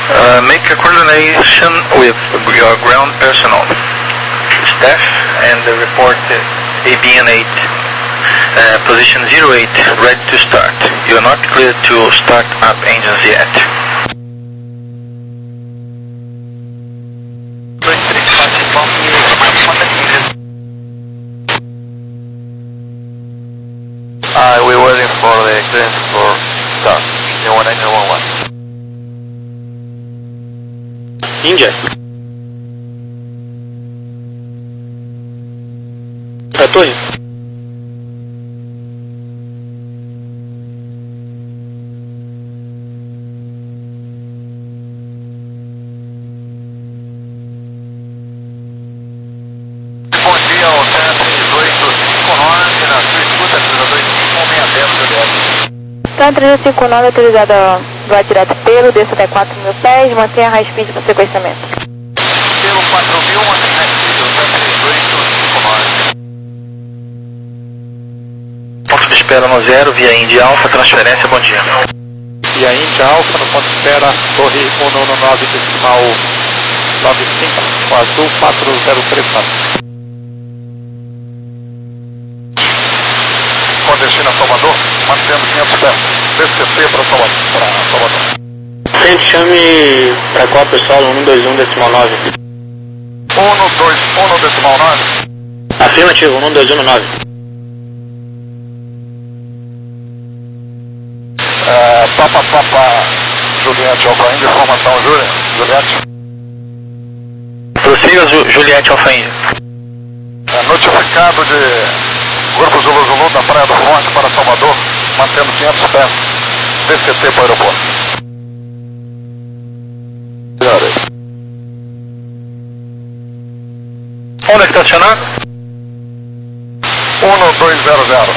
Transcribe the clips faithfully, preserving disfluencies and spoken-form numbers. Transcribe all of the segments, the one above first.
Uh, make a coordination with your ground personnel, staff, and uh, report uh, A B N eight, uh, position zero eight, ready to start. You are not clear to start up engines yet. Uh, we're waiting for the clearance for start. zero one nine zero one one. India. Pra torre. Bom dia, o T três oito cinco nove, na sua escuta, três dois cinco um seis zero, Juliette. Então, três cinco nove autorizada voar direto pelo, desça até quatro mil pés, mantenha a high speed para sequestramento. Pelo quatro mil, mantém high speed, o T três oito cinco nove. Ponto de espera no zero, via Indy Alpha, transferência, bom dia. Via Indy Alpha, no ponto de espera, torre cento e nove decimal nove cinco, azul quatro zero três quatro. Com destino a Salvador, mantendo quinhentos pés. D C T para Salvador. Para Salvador. Gente, chame pra qual pessoal? um dois um decimal nove. um dois um decimal nove. Afirmativo, um dois um nove. É, Papa Papa Juliette Alfa India, informação Júlia. Juliette. Prossiga, Ju Juliette Alfa India. É, notificado de Grupo Zulu Zulu da Praia do Forte para Salvador, mantendo quinhentos pés. D C T para o aeroporto. Onde estacionar? um dois zero zero.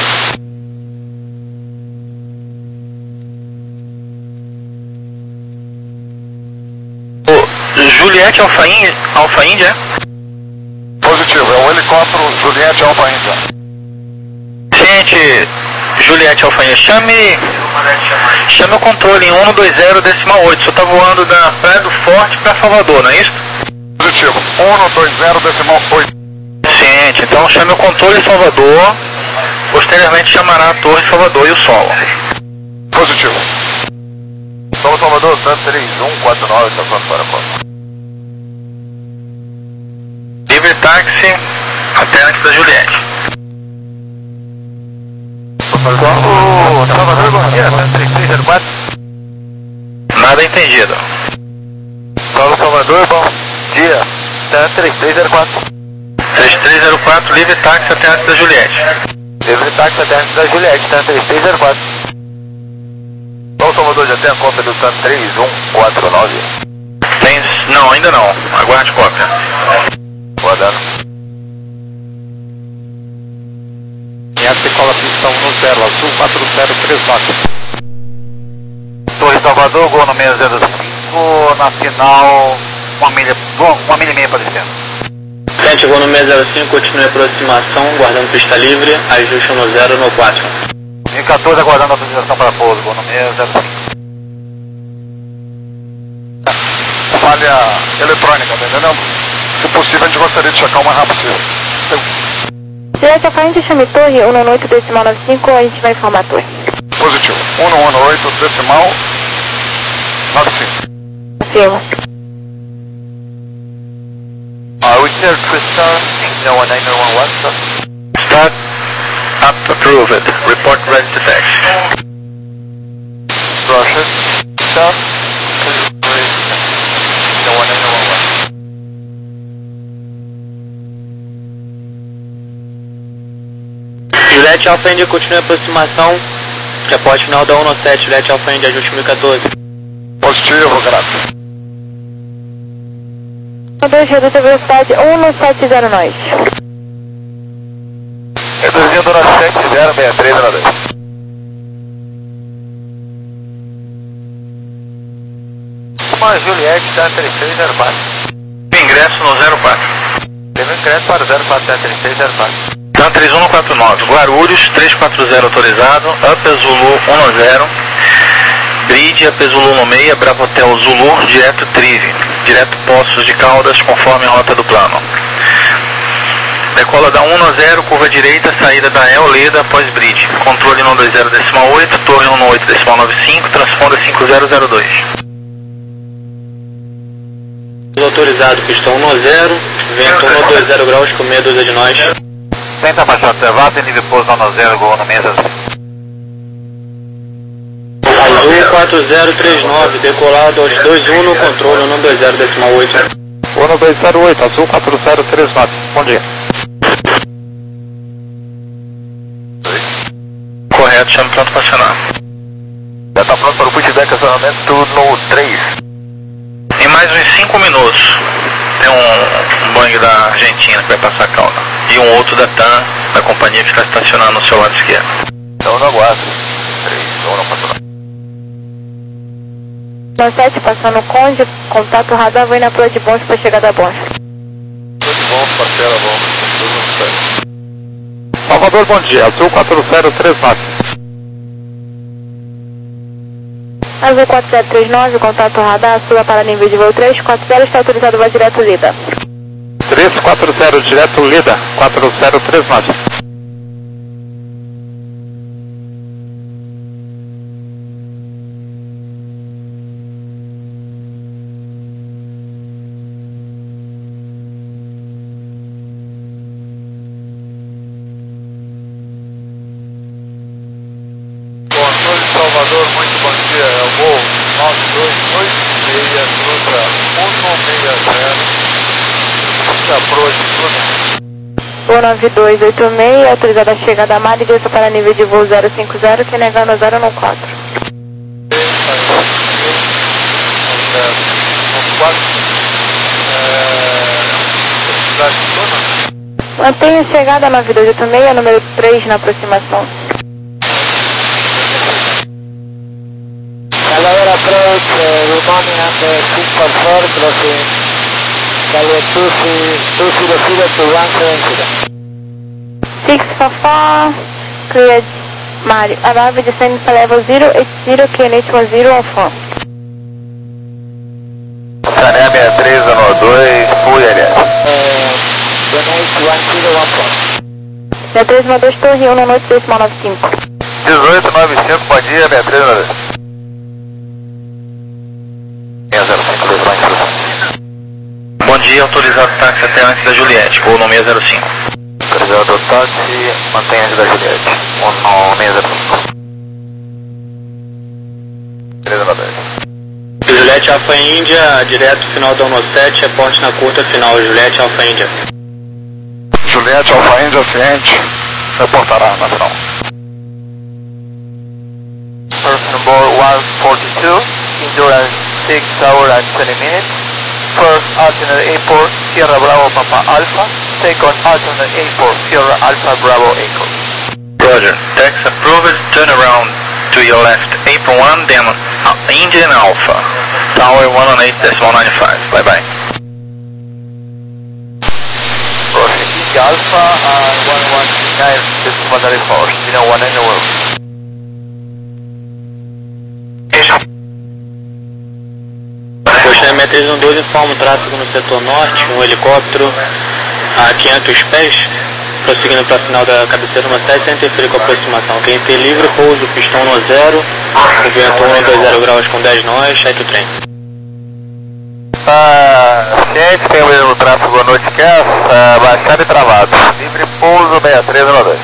O Juliette Alfa India, Alfa India? Positivo, é o helicóptero Juliette Alfa India. Gente, Juliette Alfa India, chame, chame o controle em um dois zero decimal oito, só está voando da Praia do Forte para Salvador, não é isso? Positivo, um dois zero decimal oito. Ciente, então chame o controle em Salvador, posteriormente chamará a torre Salvador e o Sol. Positivo. São Salvador, três um quatro nove, está pronto para a costa. Livre táxi até antes da Juliette. Qual Salvador, bom dia, três três zero quatro. Nada entendido. Paulo Salvador, bom dia, três três zero quatro. três três zero quatro, livre táxi até antes da Juliette. Livre táxi até antes da Juliette, três três zero quatro. Paulo Salvador, já tem a cópia do TAN três um quatro nove? Tem... Não, ainda não. Aguarde cópia. Guardando. Essa decola pistão no zero, azul quatro zero três nove. Torre Salvador, gol no meio zero cinco, na final, uma milha, uma milha e meia para descendo. Gente, vou no seis zero cinco, continue a aproximação, guardando pista livre, ajuste no zero no quatro. mil e quatorze, aguardando a autorização para pouso, gol no meio zero cinco. Falha eletrônica, tá entendendo? Se possível, a gente gostaria de checar o mais rápido possível. Juliette Alfa India, chame torre um oito decimal nove cinco, a gente vai informar a torre. Positivo, um oito decimal nove cinco. Afirma. Uh, we cleared to start, zero one nine zero one one, sir. Start up approved. Report ready to taxi. Roger. Start. zero one nine zero one one. Juliette Alfa India, continue a aproximação, reporte final da um sete, Juliette Alfa India, ajuste mil e quatorze. Positivo, grato. dois, reduz a velocidade um sete zero nós. Reduzindo na sete zero seis três zero dois. Uma Juliette, tá três três zero quatro. Ingresso no zero quatro. Teve um ingresso para o zero quatro, tá três três zero quatro. TAN três um quatro nove, Guarulhos, trezentos e quarenta autorizado, Up Zulu um zero, Bridge, P Zulu no meia, Bravo Hotel Zulu, direto Trive, direto Poços de Caldas, conforme a rota do plano. Decola da um no zero, curva direita, saída da E O Leda após Bridge. Controle no dois zero decimal oito, torre um oito decimal nove cinco, transponda cinco zero zero dois. Autorizado, pistão um no zero, vento um dois zero graus, com meia dúzia de nós. Tenta baixar observado, nível pouso um zero, gol na mesa. Azul quatro zero três nove, decolado aos dois um no controle, um dois zero decimal oito. um dois zero oito, Azul quatro zero três nove, bom dia. Correto, chame pronto para acionar. Já está pronto para o pushback, acionamento no três. Em mais uns cinco minutos, tem um, um Boeing da Argentina que vai passar a calda. E um outro da TAM, da companhia que está estacionando no seu lado esquerdo. Então não aguardo. três, um não passou No sete, passando o Conde, contato radar, vai na proa de bons para chegada a bons. Tudo bom, parceira, bom. Tudo certo. Salvador, bom dia, Azul quatro zero três nove. Azul quatro zero três nove, contato radar, sua para nível de voo três quatro zero, está autorizado, vai direto Lida. três quatro zero, direto Lida, quatro zero três nove. Salvador, muito bom dia, é o voo nove dois oito seis, cruza um seis zero, fica a proa de tudo. Voo nove dois oito seis, autorizada a chegada a mar e desça para nível de voo zero cinco zero, que negando zero no quatro. Mantenha a chegada nove dois oito seis, número três na aproximação. Galera approach, uh, remaining under six four four, crossing Galway two zero zero to one seven zero. six four four, cleared Mario. Arrive descending para level zero eight zero, K N H one zero on four. Sané sessenta e três, ano dois, full L S. K N H one zero one four. sessenta e três, dois, torre um oito decimal nove cinco. dezoito noventa e cinco, bom dia, sessenta e três, ano dois. Bom dia, autorizado táxi até antes da Juliette, voo no seis zero cinco. Autorizado táxi, mantenha antes da Juliette, um no seis zero cinco. três zero dois. Juliette Alfa Índia, direto final da um sete, reporte na curta final, Juliette Alfa Índia. Juliette Alfa Índia, ciente, reportará na final. First number one forty-two, endurance six hours and twenty minutes. First alternate airport, Sierra Bravo Papa Alpha. Second alternate airport, Sierra Alpha Bravo Echo. Roger, tax approved, turn around to your left, April one, then Indian Alpha, tower one oh eight decimal nine five, bye bye. Crossing India Alpha and one one nine decimal nine four, you know one anywhere. Coxinha três um dois informa o tráfego no setor norte, um helicóptero a quinhentos pés, prosseguindo para a final da cabeceira uma sete, sem interferir com a aproximação. Q T livre, pouso, pistão no zero, o vento um dois zero graus com dez nós, sai do trem. Ah, ciente, tem o mesmo tráfego à noite que essa, baixado e travado. Livre pouso sessenta e três, ano dois.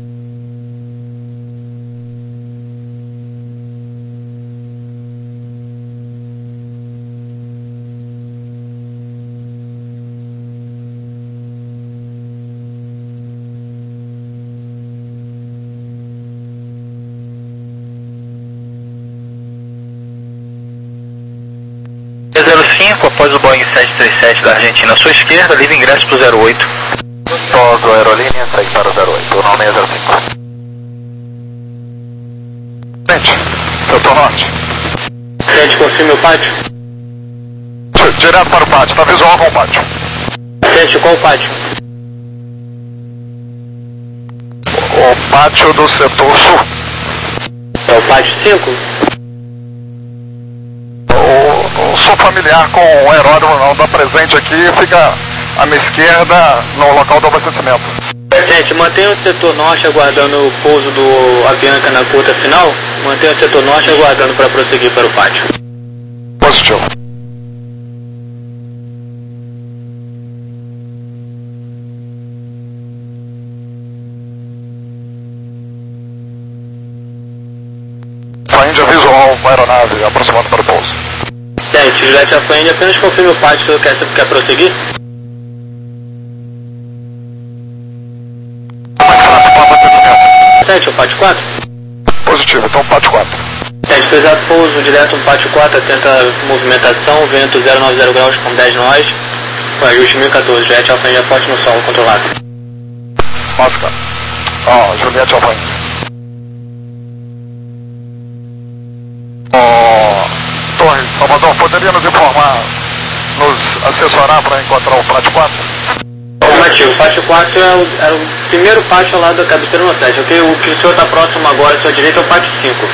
zero cinco, após o Boeing sete três sete da Argentina à sua esquerda, livre ingresso para o zero oito. Todo aerolínea, segue para o zero oito, o nome é zero cinco. Frente, setor norte. Frente, confirme o pátio. Direto para o pátio, está visual com o pátio. Frente, qual o pátio? O pátio do setor sul. É o pátio cinco? sou familiar com o aeródromo não, dá presente aqui, fica à minha esquerda no local do abastecimento. Gente, mantenha o setor norte aguardando o pouso do Avianca na curta final. Mantenha o setor norte aguardando para prosseguir para o pátio. Positivo. Índia visual, aeronave aproximando para o pouso. Gente, Juliette Alfa Índia, apenas confirme o pátio, quer, quer prosseguir? Sete, o pátio quatro? Positivo, então pátio quatro. Sete, fez pouso direto no pátio quatro, atenta movimentação, vento zero nove zero graus com dez nós, com ajuste mil e quatorze, Juliette Alfa Índia forte no solo, controlado. Oscar. Ó, oh, Juliette Alfa Índia. Oh, Torres, Salvador, poderia nos informar, nos assessorar para encontrar o pátio quatro? Afirmativo, o pátio quatro é o, é o primeiro pátio ao lado da cabeceira no sete, ok? O que o senhor está próximo agora, à sua direita, é o pátio cinco.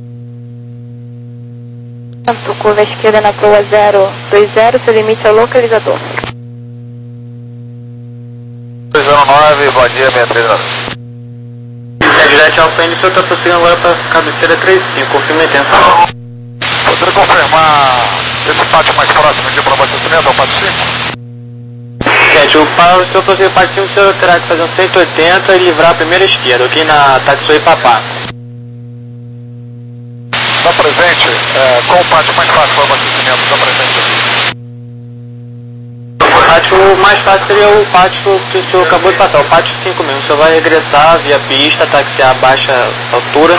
Curva esquerda na proa zero dois zero, seu limite é o localizador. dois zero nove, bom dia, sessenta e três nove. É direto ao P N, o senhor está prosseguindo agora para a cabeceira três cinco, confirme a intenção. Poderia confirmar esse pátio mais próximo aqui para o abastecimento, é o pátio cinco? Gente, o, para o senhor prosseguir para o pátio cinco, o senhor terá que fazer um cento e oitenta e livrar a primeira esquerda, aqui na Tatsui Papá. Está presente, é, qual o pátio mais fácil para o abastecimento? Está presente aqui? O pátio mais fácil seria o pátio que o senhor acabou de passar, o pátio cinco mesmo. O senhor vai regressar via pista, taxiar a baixa altura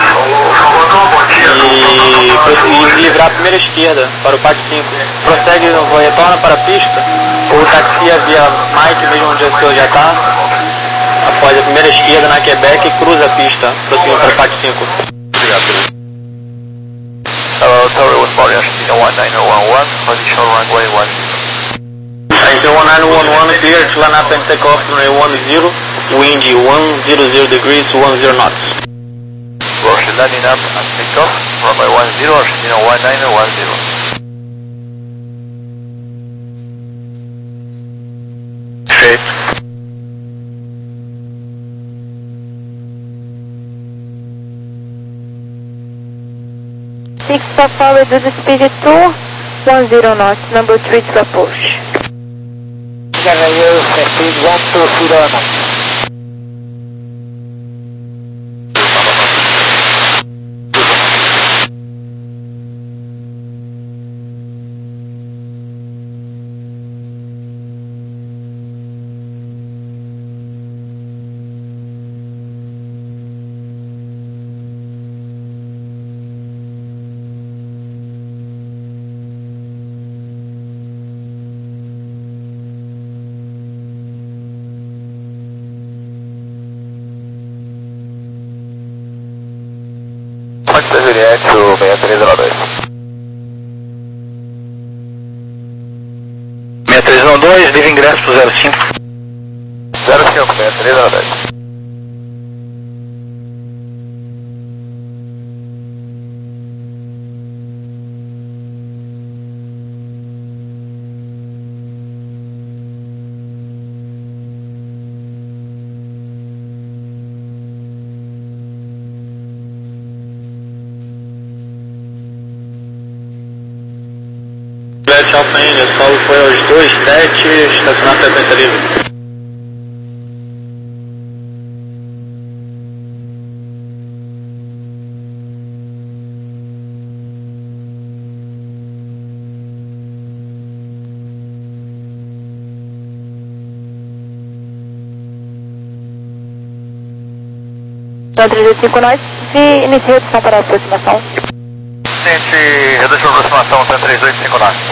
e, e livrar a primeira esquerda para o pátio cinco. Prossegue, retorna para a pista ou taxia via Mike, mesmo onde o senhor já está, após a primeira esquerda na Quebec e cruza a pista, prosseguindo para o pátio cinco. Obrigado. Hello, Tower one Body Argentina one nine one one, position runway one zero. Argentina one nine one one, clear to line up and take off runway one zero, wind one hundred degrees, one zero knots. Roger, landing up and take off, runway one zero, Argentina one nine one zero. Straight. six Papa, reduce the speed to one zero knots, number three to approach. Reduce speed one two zero knots. Juliette, o sessenta e três zero dois. sessenta e três zero dois, livre ingresso para o zero cinco. zero cinco, sessenta e três zero dois. Juliette Alfa Índia, solo foi aos dois sete, estacionar a frequência livre. trezentos e cinco nós, e inicia a redução para a aproximação. Gente, redução de aproximação, três três oito cinco nove.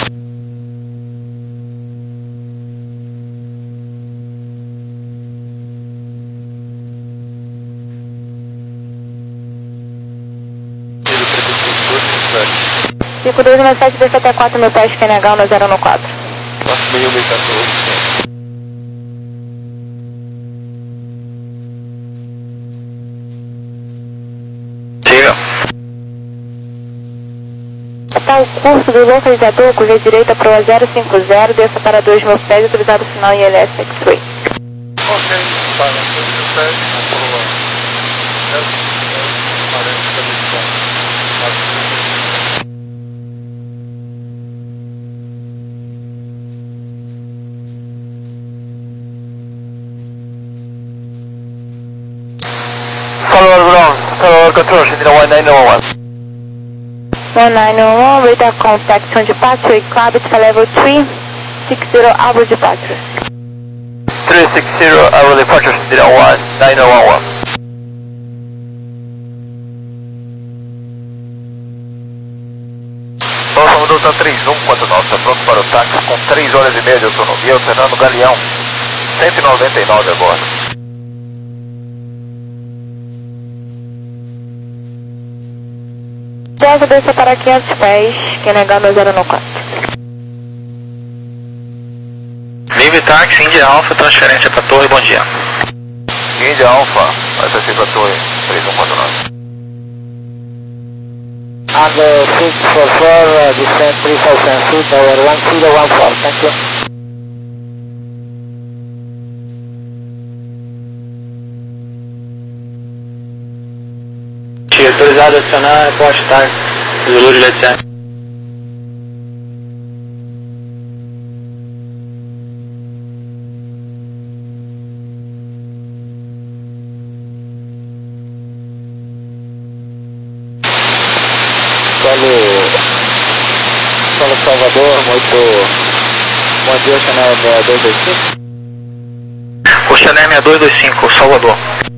cinco dois nove sete, desce até quatro mil pés, Q N H no zero no quatro. quatro mil e quatorze. Siga. Total curso do localizador, correr direita para o zero cinco zero, desça para dois mil pés, utilizar o sinal I L S X-Ray. Ok, para dois mil pés, comprova zero cinco zero, quarenta estabelecimentos. Follower ground, follower control, Shendra one nine one one. one nine one one, radar contact on departure, Eclipse for level three six zero, Alvo departure. three six zero, Alvo departure, Shendra one nine one one. Nossa Delta três um quatro nove, está pronto para o táxi com três horas e meia de autonomia, alternando Galeão, cento e noventa e nove a bordo. Desce, desça para quinhentos pés, quem negar no zero no quatro. Livre táxi, India Alpha, transferência para Torre, bom dia. India Alpha, vai ser para Torre, três um quatro nove. And six four four, uh, descent three thousand feet, tower one zero one four, thank you. Autorizado a acionar, postar, Zulu de Letícia. Solo, Solo Salvador, muito bom dia, Chanel dois dois cinco. Oceanem dois dois cinco, Salvador.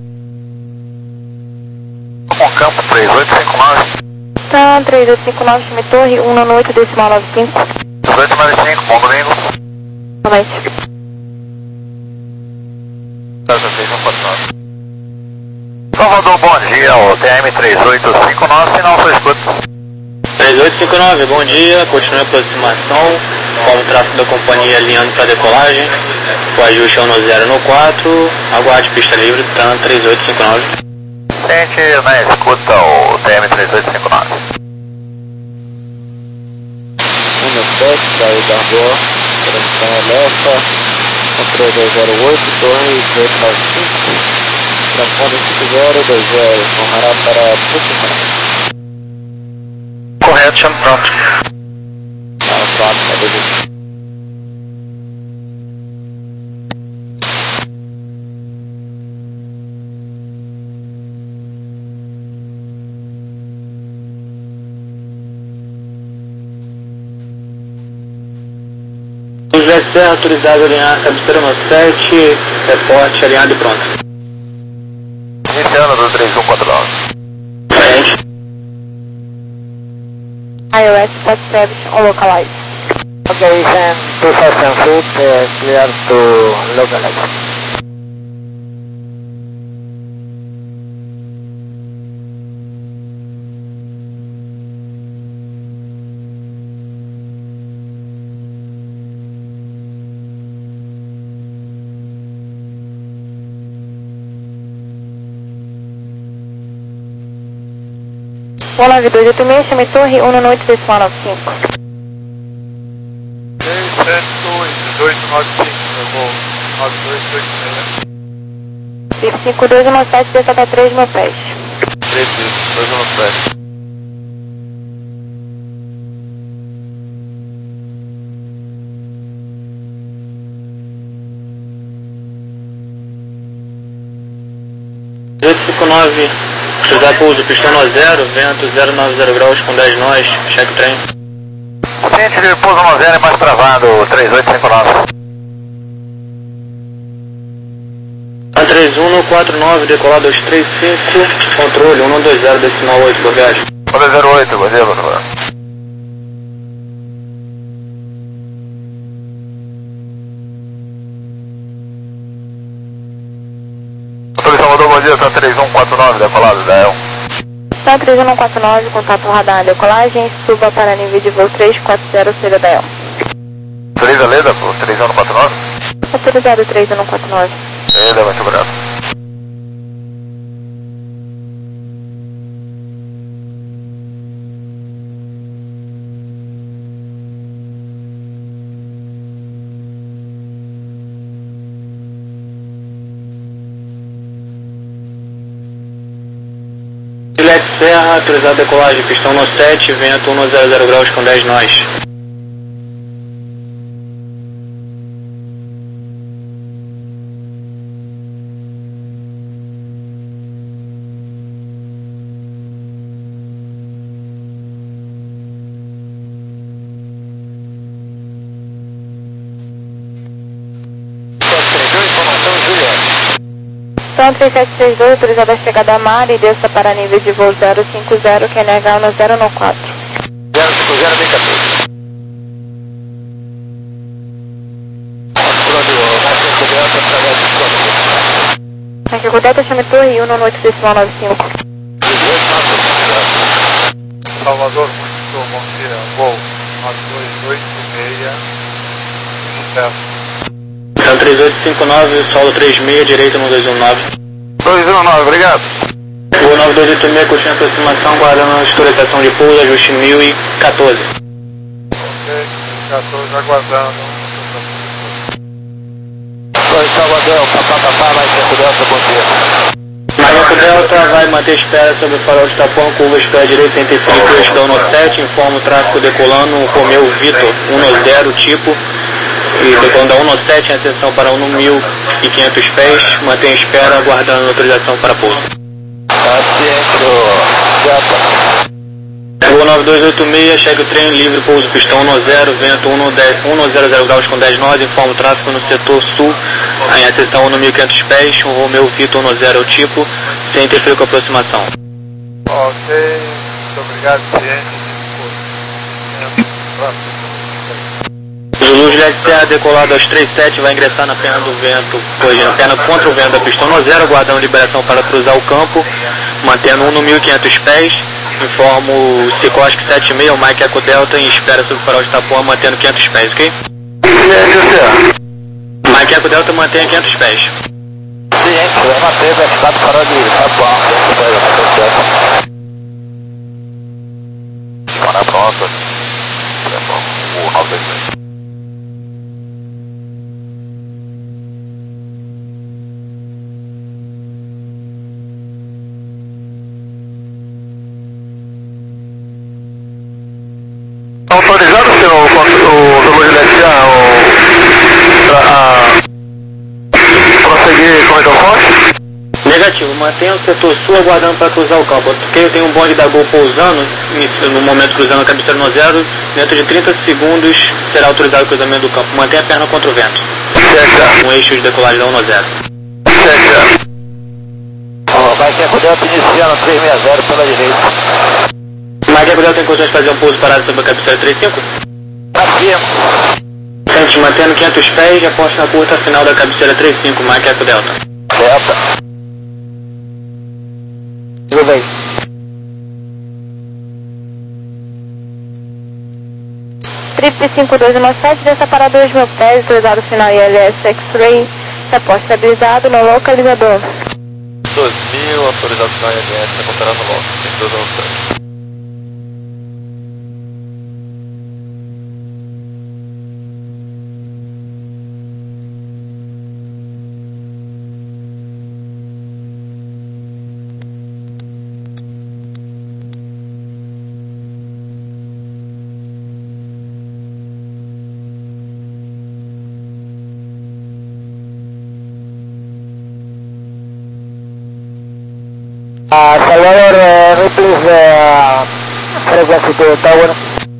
Com campo três oito cinco nove. Tá, três oito cinco nove, chame Torre, um nove oito, decimal nove cinco. dezoito nove cinco, bom domingo. Novamente. Salvador, bom dia, o T M três oito cinco nove, sinal foi escuta. três oito cinco nove, bom dia, continue a aproximação, com o tráfego da companhia alinhando para decolagem, o ajuste é no zero no quatro, aguarde pista livre, T A M três oito cinco nove. Sente na escuta o T M três oito cinco nove. um no sete, saiu da rua, transmissão alerta, controle dois zero oito, torre oito nove cinco, transponder cinco zero dois zero, formará para Pucimã. Correto, chamo pronto. Ah, pronto, tá beleza. José Serra, autorizado a alinhar, cabeceira no sete, reporte alinhado e pronto. Iniciando do três um quatro nove. Frente. I O S Spot Service on localize. Okay, send two thousand feet, uh, clear to localize. um nove dois oito seis, chame Torre, um nove oito, decimal nove cinco. três sete dois, dezoito nove cinco, levou nove dois oito seis. cinco dois um sete, desça para três mil pés. três dois um sete. oito cinco nove, cruzar pouso, pistão no zero, vento zero nove zero graus com dez nós, cheque trem. Sente de pouso no zero mais travado, três oito cinco nove. A três um no quatro nove, decolar dois três cinco, controle um dois zero, decimal oito, bagagem. um dois zero oito, bom dia, Bruno. Salvador, bom dia, tá três um quatro nove, decolado, da E L. Tá, três um quatro nove, contato radar, decolagem, suba para nível de voo três quatro zero, Seda da E L. Autoriza a Leda, pô, três um quatro nove? Autorizado três um quatro nove. Leda, muito obrigado. Juliette Serra, autorizado decolagem, pistão no sete, vento cento graus com dez nós. Então, três sete três dois, autorizada a chegada a mar e desça para nível de voo zero cinco zero, Q N H um zero no quatro. zero cinco zero, bem quatorze. Mike Delta, chame torre um no oito decimal nove cinco. Salvador, muito bom dia, voo nove dois oito seis, sucesso. Então três oito cinco nove, solo três seis, direito no dois um nove. dois um nove, obrigado. Voo nove dois oito seis, curtindo aproximação, guardando a autorização de pouso, ajuste mil e quatorze. Ok, quatorze, aguardando. Oi, Salvador, papapá, vai ser Delta, bom dia. Marco Delta vai manter espera sobre o farol de Tapuã, curva espera direita, cento e cinco, estão no sete, informa o tráfego decolando, o Romeo Vitor, um zero tipo, e decolando da um sete, em atenção para um mil e quinhentos pés, mantém espera, aguardando autorização para pouso. Tá ciente do Delta. Voo nove dois oito seis, chegue o trem livre, pouso pistão um zero, vento cento graus com dez nós, informa o tráfego no setor sul, em atenção um mil e quinhentos pés, um Romeo Vitor um zero tipo, sem interferir com a aproximação. Ok, muito obrigado, ciente. Zulu Juliette Serra decolado aos três sete, vai ingressar na perna do vento, corrigindo perna contra o vento da pistão no zero, aguardando liberação para cruzar o campo, mantendo um no mil e quinhentos pés, informo o Ciclosque sete seis, o Mike Eco Delta em espera sobre o farol de Itapuã, mantendo quinhentos pés, ok? Mike Eco Delta mantém quinhentos pés. Ciente, vai manter, vai ficar do farol de Itapuã, semana pronta. O nove dois seis. Autorizado, senhor, o Zulu Juliette a prosseguir corredor forte? Negativo, mantenha o setor sul aguardando para cruzar o campo. Porque eu tenho um bonde da Gol pousando, no momento cruzando a cabeceira no zero, dentro de trinta segundos será autorizado o cruzamento do campo. Mantenha a perna contra o vento. Certo. Um eixo de decolagem da um zero. Certo. Ó, vai ser o Delta iniciando três seis zero pela direita. Mike Eco Delta tem condições de fazer um pouso parado sobre a cabeceira três cinco? Aqui. Sente, mantendo quinhentos pés e aposta na curta final da cabeceira três cinco, Mike Eco Delta. Delta. Tudo bem. Trip cinco dois um sete, desça para dois mil pés, autorizado final I L S X-Ray, aposta estabilizado no localizador. dois mil, autorizado final I L S, encontrando logo, tem dois um sete. Uh, Salvador, uh, replace the uh, frequency to the tower.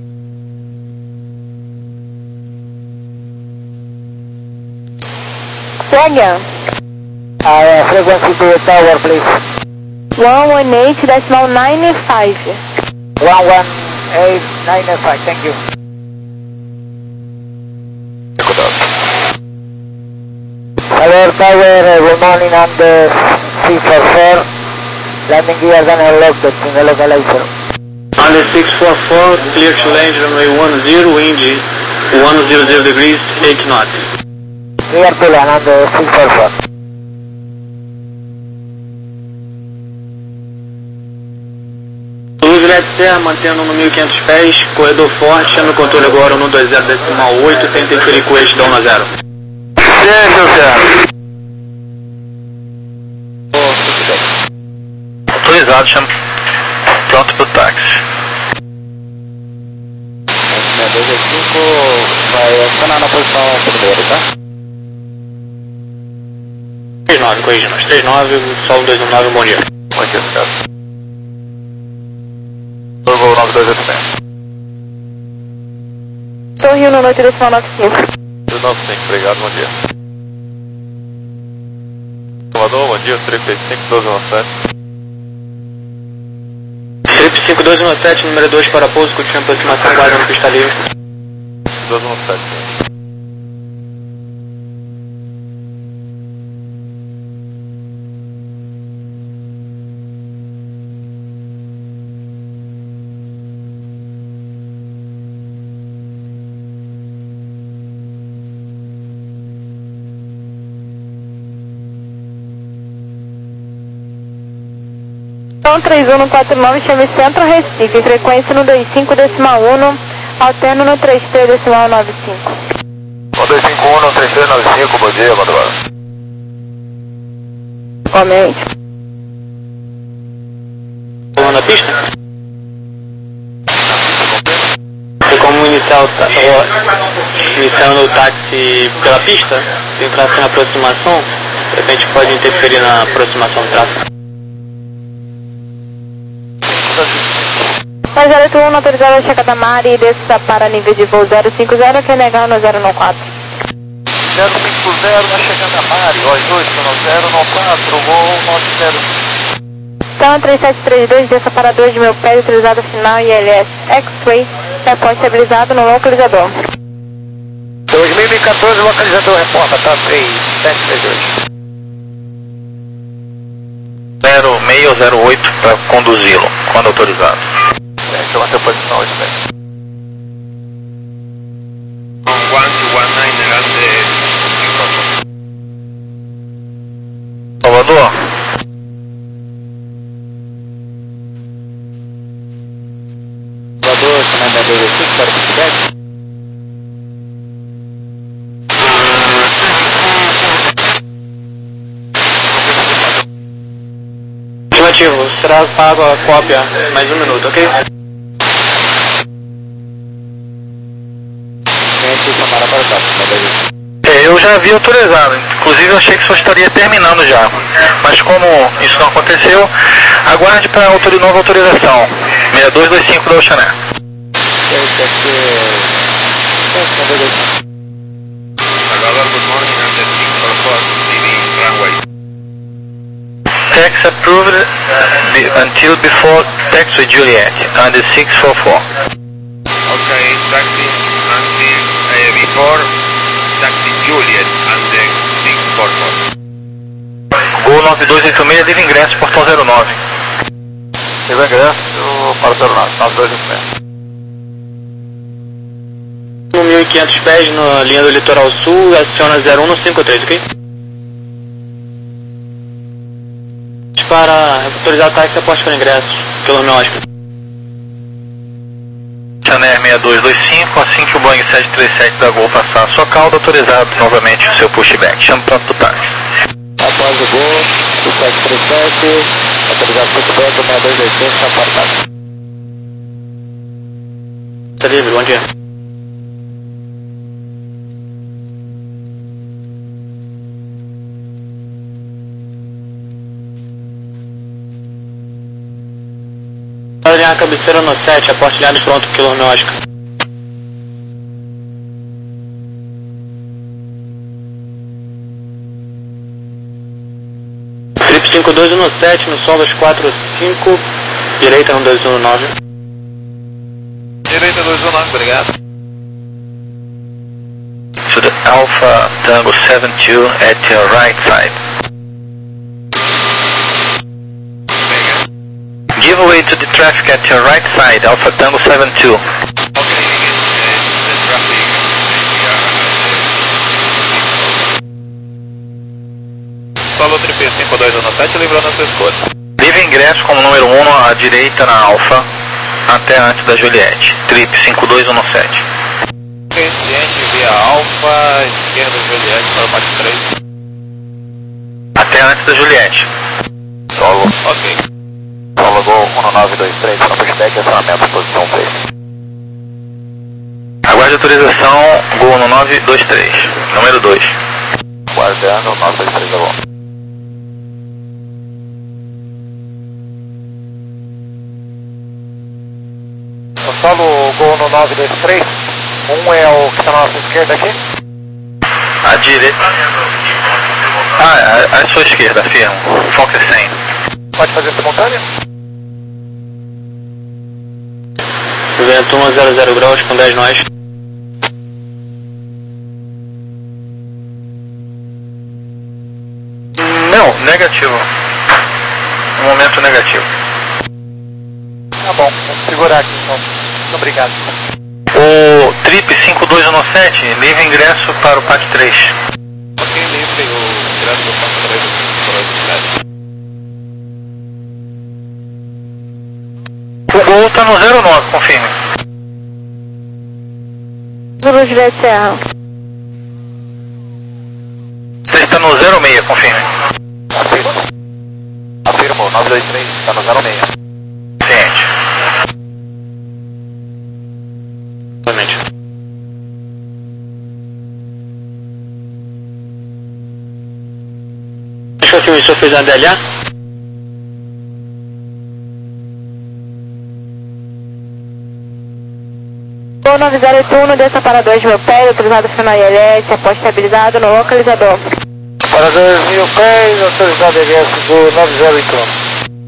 Say again. Uh, frequency to the tower, please. one one eight decimal nine five. one one eight nine five, thank you. Salvador Tower, uh, good morning on the six four four. Landing gears and unlocked in the localizer. On the six four four, clear to land runway one zero, wind one hundred degrees, eight knots. Clear to land on the six four four. Zulu Juliette Serra, mantendo no mil e quinhentos pés, corredor forte, chama o controle agora no dois zero decimal oito, sem interferir com o eixo da um zero. Sim, seu Serra. Autorizado, chama. pronto pro táxi. seis dois cinco vai acionar na posição primeira, tá? três nove, corrige nós. três nove, Sol dois um nove, bom dia. Bom dia, cara. Turbo nove dois oito seis. Torre um no noite decimal nove cinco. dois nove cinco, obrigado, bom dia. Salvador, bom dia, trinta e cinco, doze sete. Trip cinco dois um sete, número dois para pouso, continua aproximação, guarda no pista livre. doze sete. Então três um no quatro nove, chame Centro Recife, frequência no dois cinco decimal um, alterno no trinta e três decimal nove cinco. um dois cinco um no trinta e três nove cinco, bom dia, madrugada. Igualmente. Pulando a pista? Tem como iniciar o ta- o- iniciando o táxi pela pista, tem tráfego na aproximação, de repente pode interferir na aproximação do tráfego. zero oito um, autorizado a chegada da Mari e desça para nível de voo zero cinco zero, que é negar no zero nove quatro. zero cinco zero na chegada a Mari, dois dois no zero nove quatro, voo nove zero. Então três sete três dois, desça para dois mil pés, autorizado final I L S X-Ray, repórter estabilizado no localizador. dois mil e quatorze, localizador, reporta, tá três sete três dois. zero seis ou zero oito para conduzi-lo, quando autorizado. Deixa eu manter a posição hoje, velho. Salvador? Salvador, comandante dois cinco para o feedback. Afirmativo, será pago a cópia, mais um minuto, ok? Chamar para o táxi, É, eu já havia autorizado, inclusive eu achei que só estaria terminando já. Mas como isso não aconteceu, aguarde para autori nova autorização. seis dois dois cinco da Oceanet. Tax approved uh, until before taxi Juliet, under six four four. Okay, taxi until uh, before taxi Juliet under six four four. Gol nove dois oito seis, livre ingresso, portão zero nove. Livre ingresso para o zero nove, nove dois oito seis. No mil e quinhentos pés, na linha do litoral sul, aciona zero um no cinco três, ok? Para autorizar o táxi após para ingresso, pelo meu hóspede. Chanel seis dois dois cinco, assim que o Boeing sete três sete da Gol passar a sua cauda, autorizado novamente o seu pushback. Chame pronto do táxi. Após o gol, o sete três sete, autorizado o pushback, o seis dois dois cinco, chame para o táxi. Tá livre, bom dia. Alinhar a cabeceira no sete, aporte liados pronto, quilo meu Oscar. Trip cinco dois um no sete, no sol dos quatro cinco, direita no dois um nove. Direita dois um nove, obrigado. To the Alpha Tango seven two at your right side. Give way to the traffic at your right side, Alpha Tango seven two. Solo tripé cinco dois um sete, lembrando a sua escolha. Livre ingresso como número um à direita na Alpha, até antes da Juliette. Trip cinco dois um sete. Ciente via Alfa, esquerda Juliette para o Max três. Até antes da Juliette. Solo, ok. Solo Lua Gol um nove dois três, no pushback, acionamento, posição três. Aguarde autorização, Gol um nove dois três, número dois. Guardando, nove dois três, tá bom. Solo Gol no nove dois três, um é o que está na nossa esquerda aqui. À direita. Ah, à sua esquerda, firmo. Fox cem. Pode fazer simultâneo? Vento um zero zero graus com dez nós. Não, negativo. Um momento negativo. Tá bom, vamos segurar aqui então. Muito obrigado. O Trip cinco dois um sete, livre ingresso para o P A C três. Ok, livre o ingresso do P A C três para a cidade. O Gol está no zero nove, confirme. Zulu Juliette Serra. Você está no zero seis, confirme. Afirmo. Afirmo, nove dois três, está no zero seis. Ciente. Exatamente. Deixa eu ver se o senhor fez a D L A. Gol nove zero oito um, desça para dois mil pés, autorizado final I L S, após estabilizado no localizador. Para dois mil pés, autorizado I L S do nove zero oito um.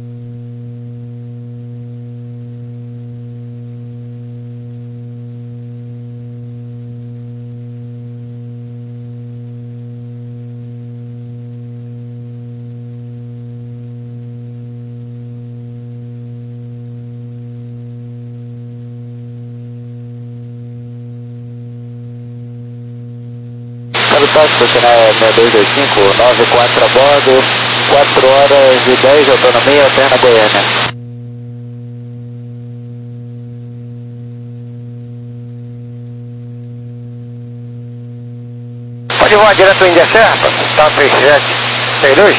Táxi, sinal seis dois dois cinco, nove quatro a bordo, quatro horas e dez de autonomia, perna Goiânia. Pode voar direto em Índia Serra, tá três sete seis dois?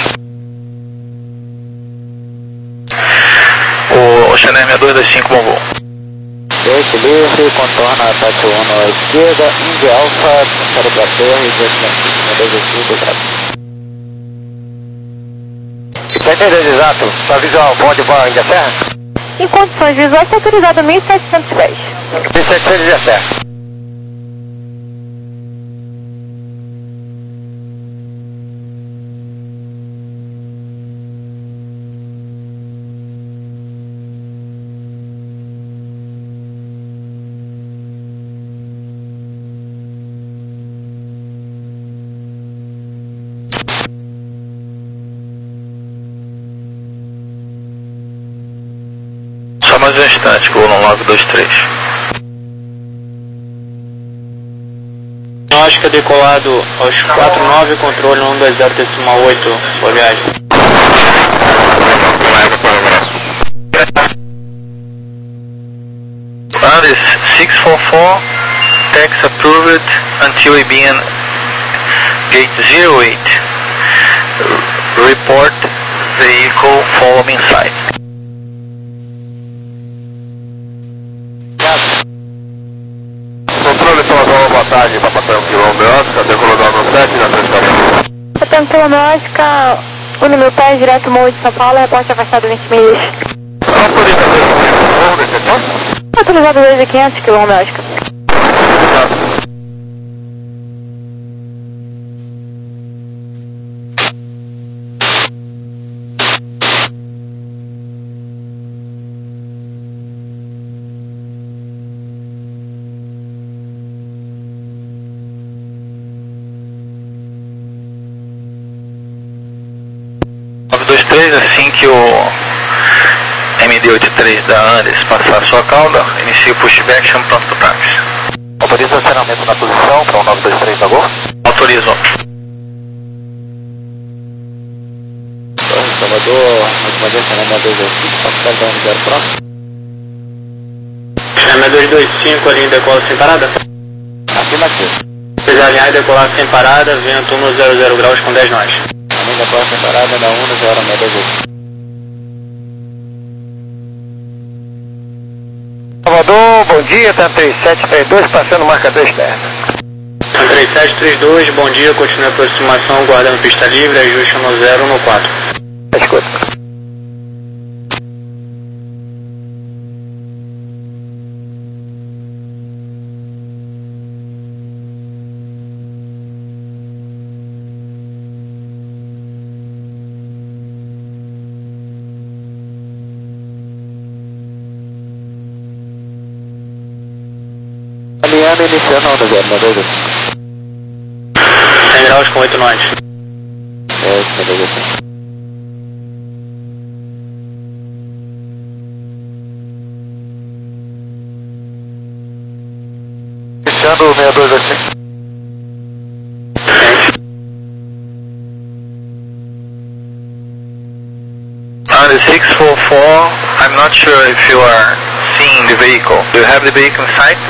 O Chanel seis dois dois cinco, bom voo. Gate livre, contorna a Táxi um à esquerda, Índia Alfa, para a torre, seis dois dois cinco, grátis. Está entendendo exato? Sua visual, pode voar em Índia Serra? Em condições visuais, está autorizado mil e setecentos pés. mil e setecentos Índia Serra. Só mais um instante, Gol no nove dois três. Oscar decolado aos quatro nove, controle um dois zero decimal oito, boa viagem. Andes six four four, tax approved until A B N gate zero eight. Report vehicle following site. Controle Salvador, boa tarde, Papa Tranquilo Oscar, decolado no sete, na frente da Tranquilo Oscar, um mil pés, direto Morro de São Paulo, reporte afastado vinte milhas. Autorizado dois mil e quinhentos, quilômetros Oscar. nove dois três, assim que o M D oitenta e três da Andes passar a sua cauda, inicia o pushback, chama pronto para o táxi. Autoriza acionamento na posição para o nove dois três da Gol? Autorizo. Salvador, última vez, sinal seis dois dois cinco, passar da zero próximo. Chanel dois dois cinco, ali em decola sem parada. Afirmativo. Precisa alinhar e decolar sem parada, vento um zero zero graus com dez nós. Além da próxima parada, da um zero seis dois oito. Salvador, bom dia, tá três sete três dois, passando marcador externo. três sete três dois, bom dia, continua a aproximação, guardando pista livre, ajuste no zero no quatro. Escuta. Caminhando iniciando a onda zero, na dois. cem graus com oito nós. É, na dois. Iniciando o sessenta e dois assim. On the six four four, I'm not sure if you are seeing the vehicle. Do you have the vehicle in sight?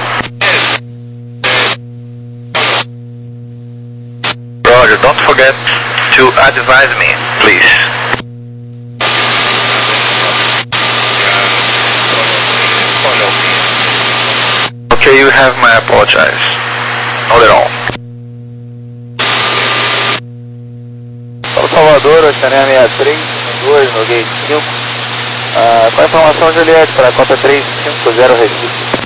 Roger, don't forget to advise me, please. Okay, you have my apologize. Not at all. Salvador, Oceania sessenta e três, dois no gate cinco. Ah, com a informação, Juliette, para a conta três cinco zero Recife.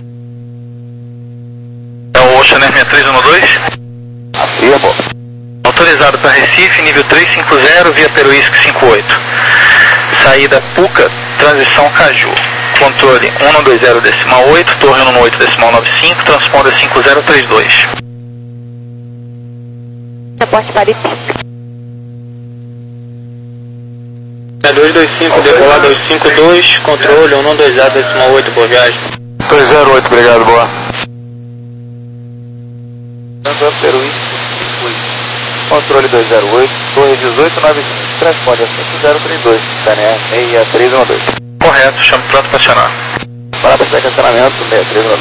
É o Ocean sessenta e três um dois? Afirmo. Autorizado para Recife, nível trezentos e cinquenta, via Peruísque cinquenta e oito. Saída Puca, transição Caju. Controle cento e vinte decimal oito, torre cento e oito decimal noventa e cinco, transponder cinco zero três dois. Reporte Paris. dois dois cinco, decolar dois cinco dois, controle cento e vinte decimal oito, boa viagem. dois zero oito, obrigado, boa. Tanto Peruísque cinquenta e oito. Controle dois zero oito, torre dezoito noventa e cinco, transponder cinco zero três dois, Oceania sessenta e três um dois. Correto, chamo pronto para acionar. Parada de estacionamento sessenta e três um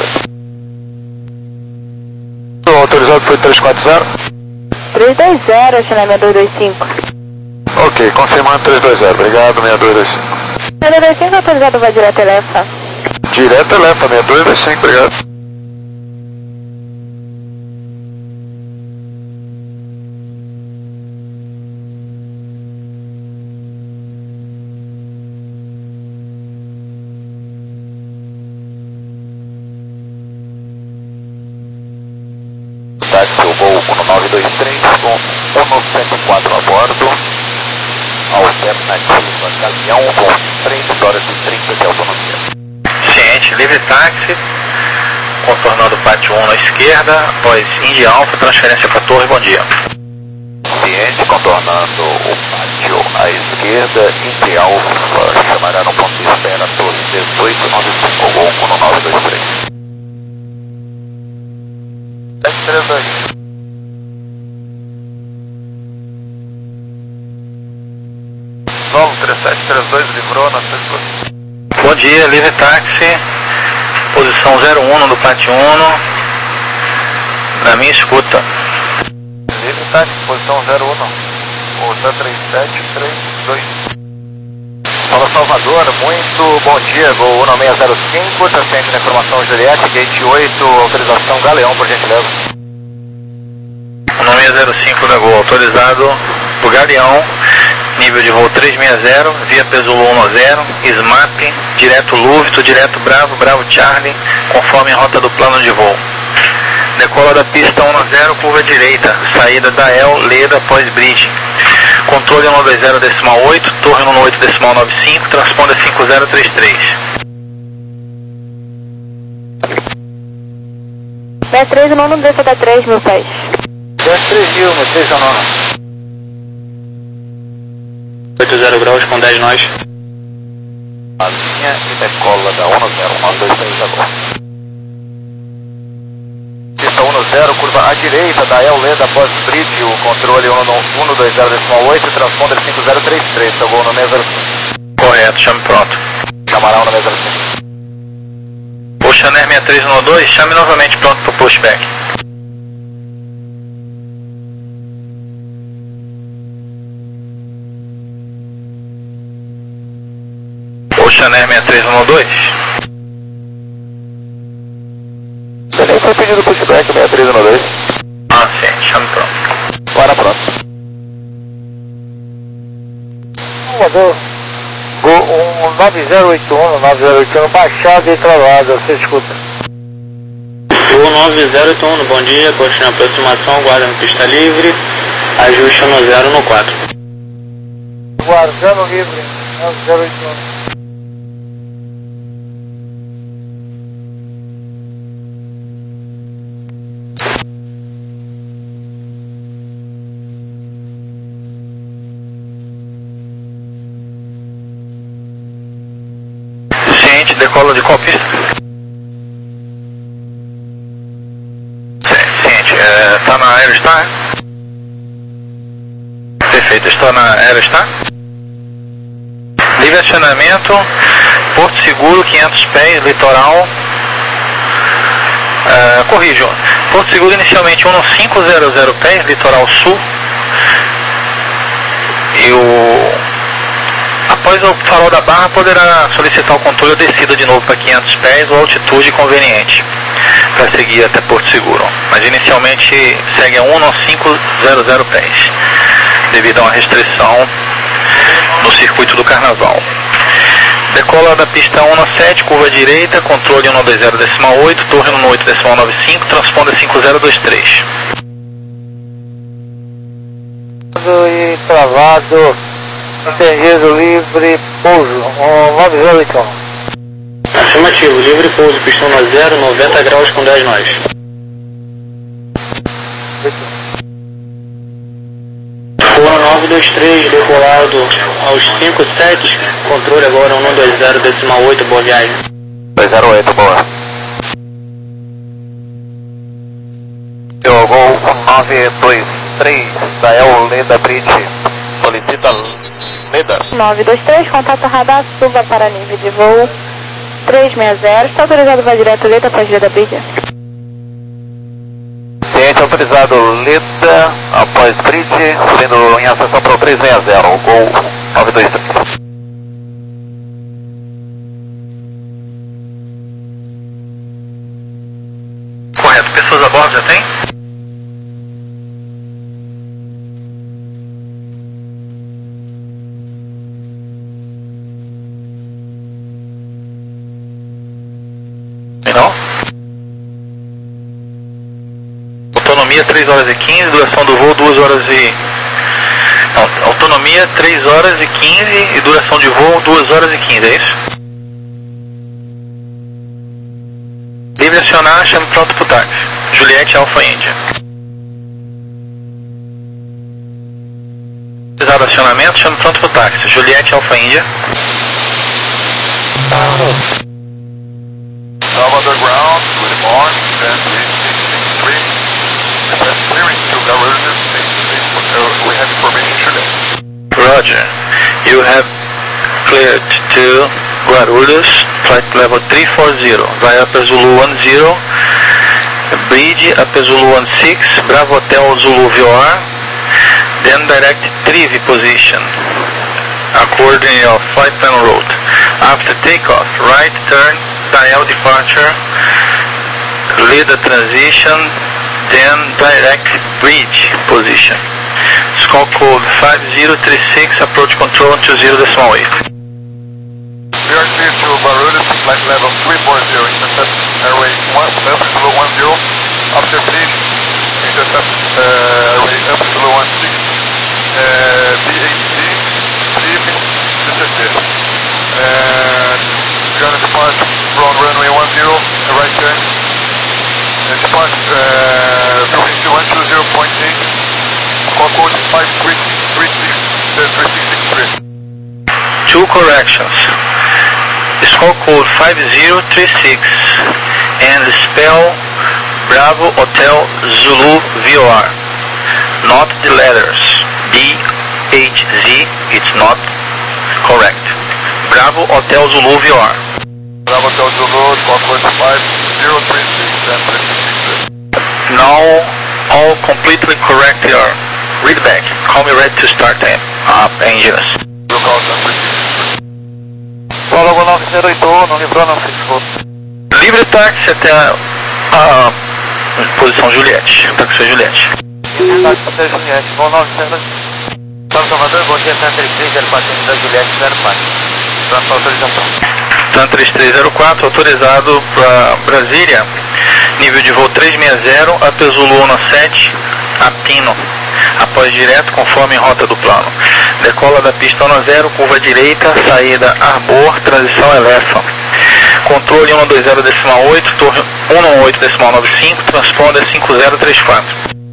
dois. O autorizado foi três quatro zero. três dois zero, Oceania dois dois cinco. Ok, confirmando três dois zero, obrigado, seis dois dois cinco. seis dois dois cinco, autorizado vai direto Elefa. Direto Elefa, seis dois dois cinco, obrigado. Táxi, o voo com nove dois três com cento e quatro a bordo. Alternativa, caminhão com três horas e trinta de autonomia. Ciente, livre táxi, contornando o pátio um na esquerda, após India Alfa, transferência para Torre, bom dia. Ciente, contornando o pátio à esquerda, India Alfa, chamará no ponto de espera, Torre dezoito noventa e cinco, voo com nove dois três. sete três dois. Novo três sete três dois, livrou na sexta. Bom dia, livre táxi, posição zero um do pátio um, na minha escuta. Livre táxi, posição zero um, o três sete três dois. Fala Salvador, muito bom dia, voo um seis zero cinco, transferente da informação Juliette, gate oito, autorização Galeão, por gentileza. um seis zero cinco da Gol, autorizado do Galeão, nível de voo trezentos e sessenta, via Pesul cem, S M A P, direto Lúvito, direto Bravo, Bravo Charlie, conforme a rota do plano de voo. Decola da pista cem, curva direita, saída da El, Leda, após bridge. Controle cento e vinte decimal oito, torre cento e oito decimal noventa e cinco, transponder cinco zero três três. sessenta e três, nono, sessenta e três, mil pés. sessenta e três mil, seis a nona. oitenta graus com dez nós. A linha e decola da um zero nove dois três agora. Pista um zero, curva à direita da El Leda após bridge, o controle cento e vinte decimal oito, transponder cinco zero três três, seu voo no seis zero cinco. Correto, chame pronto. Chamará no seis zero cinco. Ocean sessenta e três um dois, chame novamente pronto para o pushback. Ocean sessenta e três um dois. foi pedido pushback seis três um dois. Ah, sim, chame pronto. Bora pronto. Voador. Um nove zero oito um, nove zero oito um, baixado e travado, você escuta. Voo nove zero oito um, bom dia, continua a aproximação, guarda na pista livre, ajuste no zero no quatro. Guardando livre, nove zero oito um. Ciente, decola de qual pista? Ciente, é, tá na Aerostar? Perfeito, estou na Aerostar. Livre acionamento, Porto Seguro, quinhentos pés, litoral. Uh, corrijo, Porto Seguro inicialmente mil quinhentos pés, litoral sul. E o... após o farol da Barra poderá solicitar o controle ou descida de novo para quinhentos pés ou altitude conveniente para seguir até Porto Seguro. Mas inicialmente segue a mil quinhentos pés, devido a uma restrição no circuito do Carnaval. Decola da pista cento e sete, curva direita, controle cento e noventa decimal oito, torre cento e oito decimal noventa e cinco, transponder cinco zero dois três. E travado, entendido, livre, pouso, nove zero oito um. Afirmativo, livre pouso, pistão no zero, noventa graus com dez nós. Foram nove dois três, decolado aos cinco sete, controle agora cento e vinte decimal oito, boa viagem. dois zero oito, boa. Eu vou nove dois três, Dael Leda Bridge, solicita Leda. nove dois três, contato radar, suba para nível de voo trezentos e sessenta, está autorizado para direto Leda após Leda Bridge. Ciente, autorizado Leda após Bridge, subindo em acessão para o trezentos e sessenta, Gol nove dois três. Correto, pessoas a bordo já tem? Não? Autonomia três horas e quinze, duração do voo duas horas e... Não, autonomia três horas e quinze e duração de voo duas horas e quinze, é isso? Livre acionar, chame pronto pro táxi. Juliette Alfa Índia. Precisar do acionamento, chame pronto pro táxi. Juliette Alfa Índia. Salvador ground, with on, and three, request clearing to Garudas, we have information today. Roger. You have cleared to Guarulhos, flight level three forty, via Upper Zulu one zero, bridge Upper Zulu one six, Bravo Hotel Zulu V O R, then direct Trivi position, according to your flight plan route. After takeoff, right turn, dial departure, lead the transition, then direct bridge position. Scope code five zero three six, approach control two zero decimal eight. We are clear to Guarulhos, flight level three forty, intercept airway one, up Zulu one zero, after bridge, intercept uh, airway up Zulu one six, uh, B eight C, Trivi, C C T. And we're gonna depart from runway one zero, right turn, and depart uh, frequency one two zero point eight, call code five three three six, three six six three. Two corrections. Score code five zero three six and spell Bravo Hotel Zulu V O R, not the letters B H Z, it's not correct. Bravo Hotel Zulu V O R. Bravo Hotel Zulu, score code five zero three six and three six six three. Now all completely correct here. Read back. Call me ready to start time. Up engines. Blue call number Fala nove zero oito um, não livrou não, se for. Livre táxi até a posição Juliette, taxi Juliette. Taxi Juliette, voo nove zero. São Salvador, bom dia, Tan três três zero quatro da Juliette zero quatro. Pronto, autorização. Tan três três zero quatro, autorizado para Brasília, nível de voo trezentos e sessenta, a Zulu um sete, a Pino. Após direto, conforme rota do plano. Decola da pista um zero, curva direita, saída Arbor, transição Elefa. Controle um dois zero decimal oito, torre um oito decimal noventa e cinco, transponder cinco zero três quatro.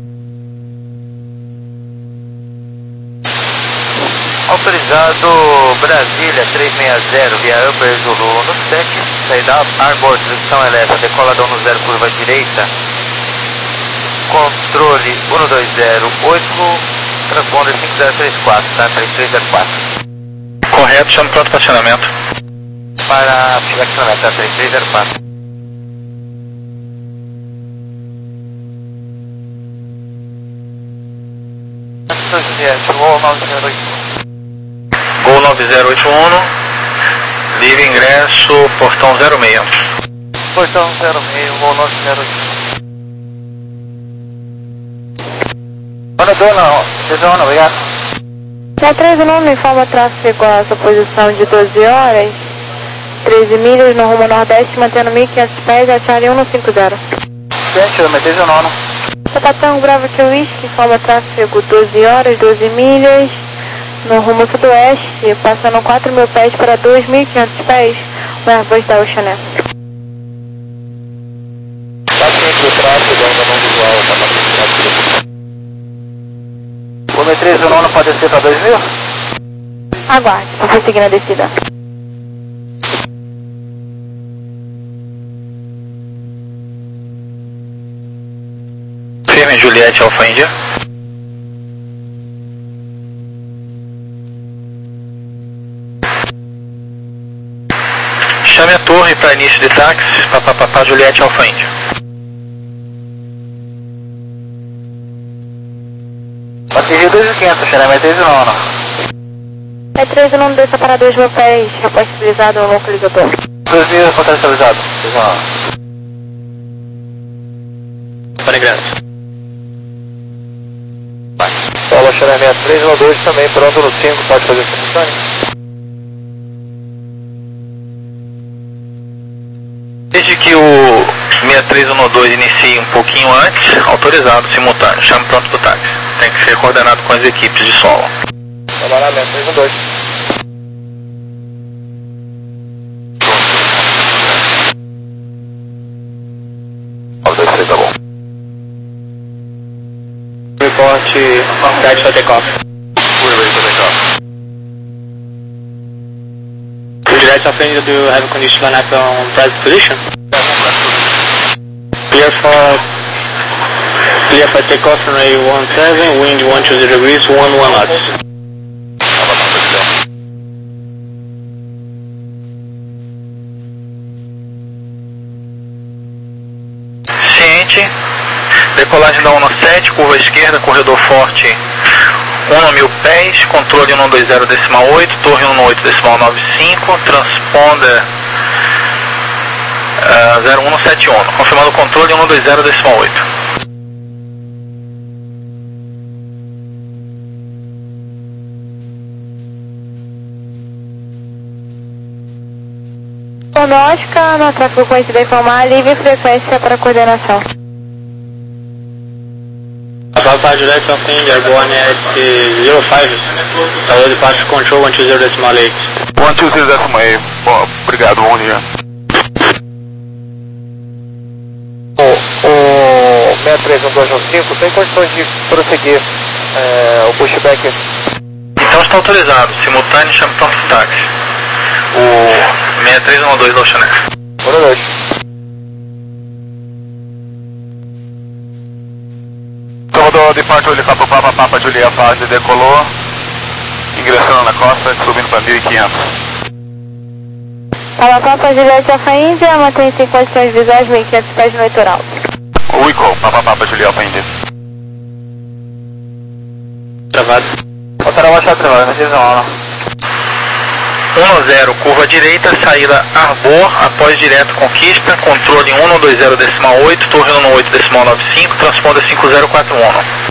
Autorizado Brasília trezentos e sessenta, via Upper Zulu um sete, saída Arbor, transição Elefa, decola da um zero, curva direita. Controle um dois zero oito, transponder cinco zero três quatro, tá? três três zero quatro. Correto, chama pronto para acionamento. Para acionamento, tá? três três zero quatro. Gol nove zero oito um. Gol nove zero oito um, livre ingresso, portão zero seis. Portão zero seis, gol nove zero oito um. Ano dono, dezono, obrigado. Na treze nove, informa tráfego a sua posição de doze horas, treze milhas no rumo nordeste, mantendo mil e quinhentos pés, a Charlie um cinco zero. Gente, dezenove. Sapatão Bravo que Whisky, informa tráfego doze horas, doze milhas, no rumo sudoeste, passando quatro mil pés para dois mil e quinhentos pés, o Airbus da Oceanet. Tá sempre o tráfego, ainda não visual, tá na O M três não pode descer para dois mil? Aguarde, vou seguir na descida. Firme Juliette Alfa Índia. Chame a torre para início de táxi, papapá Juliette Alfa Índia. Atingiu dois mil e quinhentos, Xereme três nove. É três não desça para dois mil pés, repostibilizado no localizador. dois mil potencializado, três nove. Para ingresso. Solo Xereme três um dois também pronto no cinco, pode fazer simultâneo. Desde que o seis três um dois inicie um pouquinho antes, autorizado, simultâneo, chame pronto do táxi. Tem que ser coordenado com as equipes de solo. Trabalhamento três um dois. dois três, tá bom. Report ready for takeoff. We're ready for takeoff. Juliette Alfa India, do you have a condition line up on present position? Clear for clear for takeoff runway one seven, wind one two zero degrees, one one knots. Ciente, decolagem da um sete, curva esquerda, corredor forte um mil pés, controle um dois zero decimal oito, torre um oito decimal noventa e cinco, transponder uh, zero um sete um, confirmando o controle um dois zero decimal oito. Conosca, no tráfego conhecido informar, livre frequência para coordenação. Papa Juliette Alfa India, airborne at zero five, Tower Departure Control one two zero decimal eight. one two zero decimal eight, bom, obrigado, bom dia. O, o seis três um dois um cinco tem condições de prosseguir é, o pushback? Então está autorizado, simultâneo, chame pronto do táxi. O seis três um dois da Oceanet. um dois. Salvador Departure helicóptero Papa Papa Julia Fase decolou, ingressando na costa, subindo para mil e quinhentos. Papa Papa Juliette Alfa Índia, mantém-se em condições visuais mil e quinhentos pés no litoral. Uico, Papa Papa Julia Alfa Índia. Travado. Voltará a baixar travado, na decisão. um zero, curva direita, saída Arbor, após direto Conquista, controle um dois zero decimal oito, torre um oito decimal nove cinco, transponder cinco zero quatro um.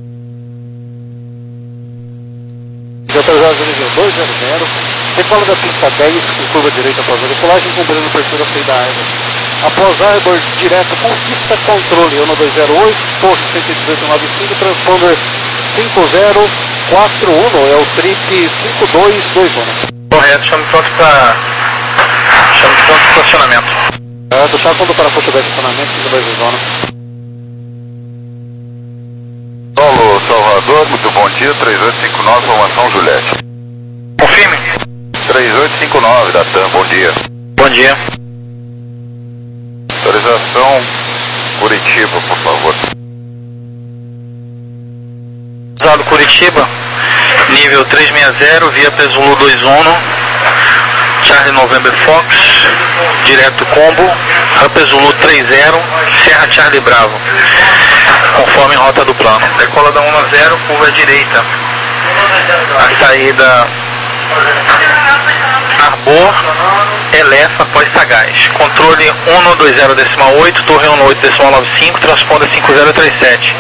Delta nível dois zero zero, decola da pista dez, com curva direita após a decolagem, cumprindo abertura saída Arbor. Após Arbor, direto Conquista, controle um dois zero oito, torre cento e dezoito nove cinco, transponder cinco zero quatro um, é o trip cinco dois dois um. Correto, chame pronto para chame pronto para estacionamento. É, do chá quando para para tiver estacionamento, cinco dois dois um. Solo Salvador, muito bom dia, três oito cinco nove, formação Juliette. Confirme. três oito cinco nove da TAM, bom dia. Bom dia. Autorização Curitiba, por favor. Usado Curitiba, nível trezentos e sessenta, via Pesulu dois um, Charlie November Fox, direto combo, Rampa Zulu trinta, Serra Charlie Bravo, conforme rota do plano. Decola da um zero, curva direita, a saída Arbor, Elefa após Sagaz, controle um dois zero decimal oito, torre um oito decimal nove cinco, transponder cinco zero três sete.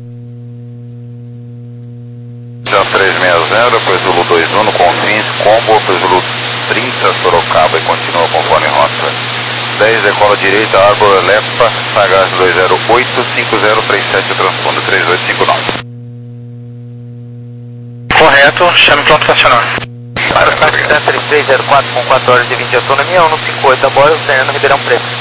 trezentos e sessenta, Pesulu dois um, Confins, combo, Pesulu trinta, Sorocaba e continua conforme rota. dez, decola direita, Arbor, Elefa, Sagaz dois zero oito, cinco zero três sete, transponder três oito cinco nove. Correto, chame pronto para estacionar. Para o três três zero quatro com quatro horas e vinte de autonomia, um cinco oito a bordo, Fernando Ribeirão Preto.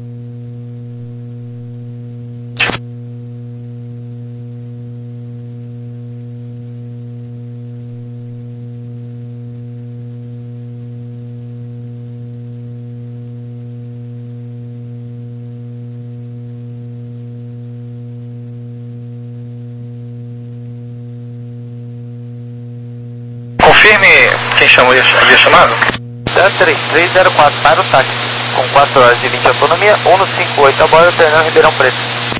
Confirme quem chamou e havia chamado. três três zero quatro para o táxi, com quatro horas e vinte de autonomia, um cinco oito a bordo, Fernando Ribeirão Preto.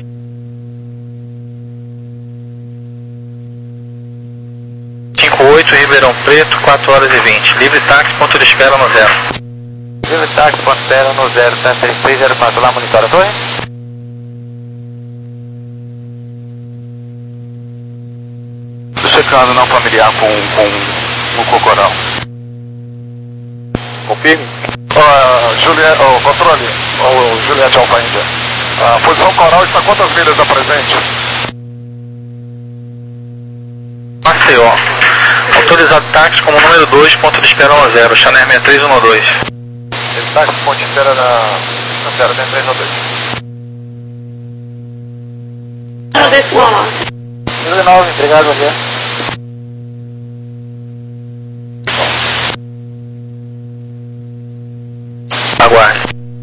cinco oito, Ribeirão Preto, quatro horas e vinte. Livre táxi, ponto de espera no zero. Livre táxi, ponto de espera no zero, três três zero quatro, lá monitora a torre. Checando não familiar com, com o Cocorão. Confirme. Uh, Juliette, oh, controle, oh, Juliette Alfa Índia. A posição coral está quantas milhas da presente? Maceió. Autorizado táxi como número dois, ponto de espera no zero. Chanel sessenta e três um dois. Livre táxi, ponto de espera na, na zero, sessenta e três um dois. dezenove, obrigado, bom dia. Aguarde.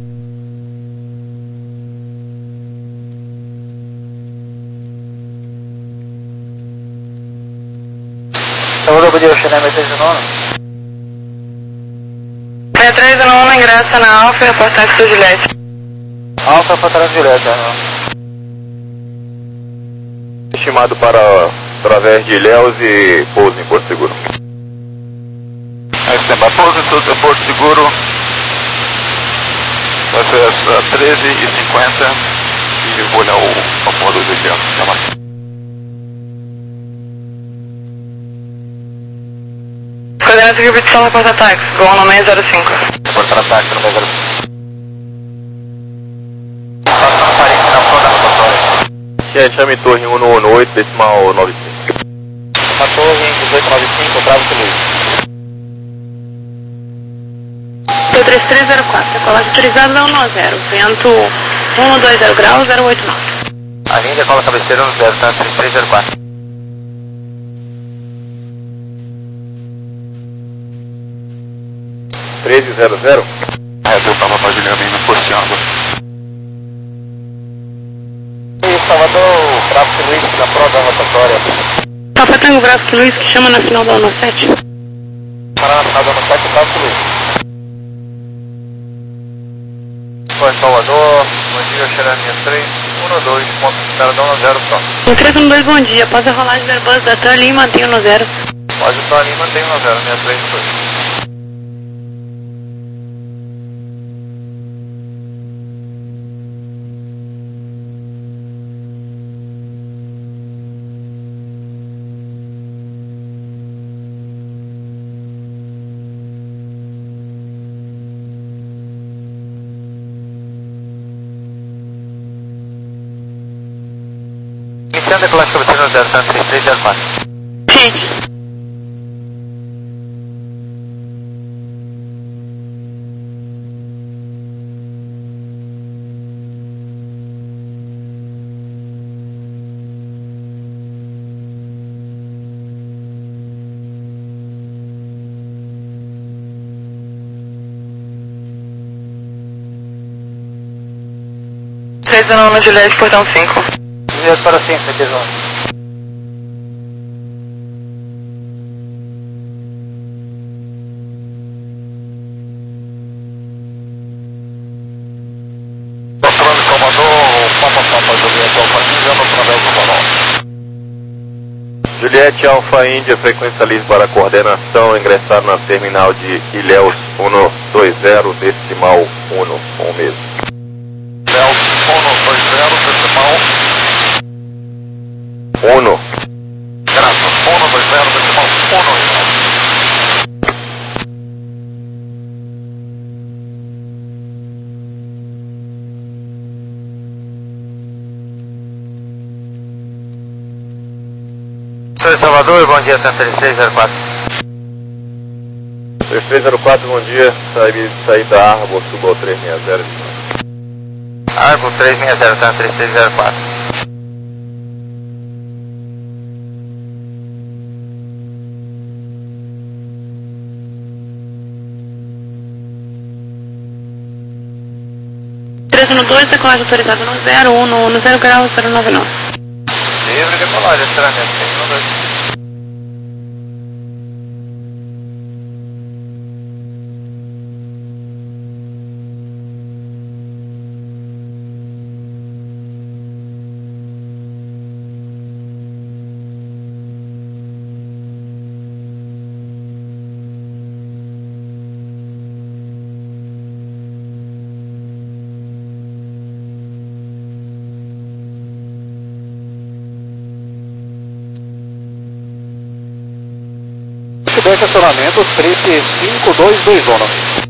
Salvador, bom dia, Chanel sessenta e três um nove. sessenta e três um nove, ingressa na Alfa e reportagem do Juliette. Alfa, reportagem do Juliette, não. Estimado para através de Ilhéus e pouso em Porto Seguro. Aí tem pouso em Porto Seguro. Vai ser às treze e cinquenta e eu vou olhar o, a bordo do Ilhéus. Coordenada de repetição, reporta táxi, Gol no seis zero cinco. Reportar ataque no seis zero cinco. Passa na parede na frente da rotatória. Chame torre um um oito decimal nove cinco. A torre dezoito nove cinco, Bravo Feliz. três três zero quatro, decolagem autorizada da um zero, vento um dois zero graus, zero oito nove. A linha decola cabeceira no zero, tá? três três zero quatro. treze zero zero. É, eu tava pra Juliana indo posteando. E Salvador, Bravo Feliz, na prova da rotatória. Papa Tango Bravo que Luiz, que chama na final da U N sete. Para na final da U N sete, Bravo Feliz. Oi, Salvador, bom dia, Xerém sessenta e três um dois, ponto de espera da um zero, pronto. No três um dois, bom dia, após a rolagem do Airbus da TAM ali, mantenha no zero. Pode estar ali, mantém um zero, sessenta e três um dois. Aviação, decolagem cabeceira no zero três três zero quatro. Sim. três um nove Juliette, portão cinco. Juliette para cinco, três um. Juliette Alfa Índia, frequência livre para coordenação, ingressar na terminal de Ilhéus um dois zero, decimal um, com o mesmo. Ilhéus um dois zero, decimal um. Graças, um dois zero, decimal um. Sou Salvador, bom dia, três três zero quatro. três três zero quatro, bom dia, saí, saí da Arbo, subo ao três seis zero. Arbo três seis zero, três três zero quatro. três um dois, decolagem autorizada no zero um, no, no zero grau, zero nove nove. Livre decolagem, esteramento, três um dois. Estacionamento trip cinco dois dois um.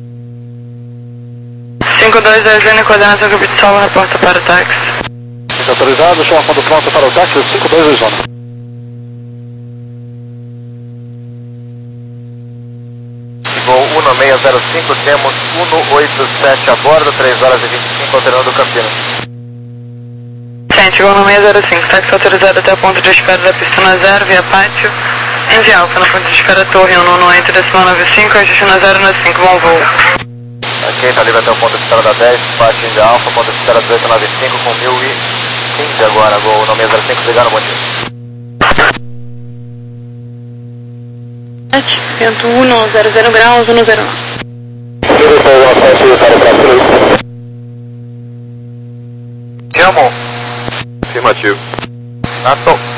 cinco dois dois um, coordenação que o Sol reporta para o táxi. Autorizado, chama quando pronto para o táxi cinco dois dois um. Voo um seis zero cinco, temos um oito sete a bordo, três horas e vinte e cinco, alterando Campinas. Gente, um seis zero cinco, táxi autorizado até o ponto de espera da piscina zero, via pátio. Envie Alfa no ponto de espera Torre um no entre decimal nove cinco, destino zero nove cinco, bom voo. Ok, está livre até o ponto de espera da dez, pátio Envie Alfa, ponto de espera dezoito nove cinco com mil e quinze agora, voo um seis zero cinco, ligando, bom dia. Vento um, zero zero graus, um zero nove. Chamo. Afirmativo. Nato.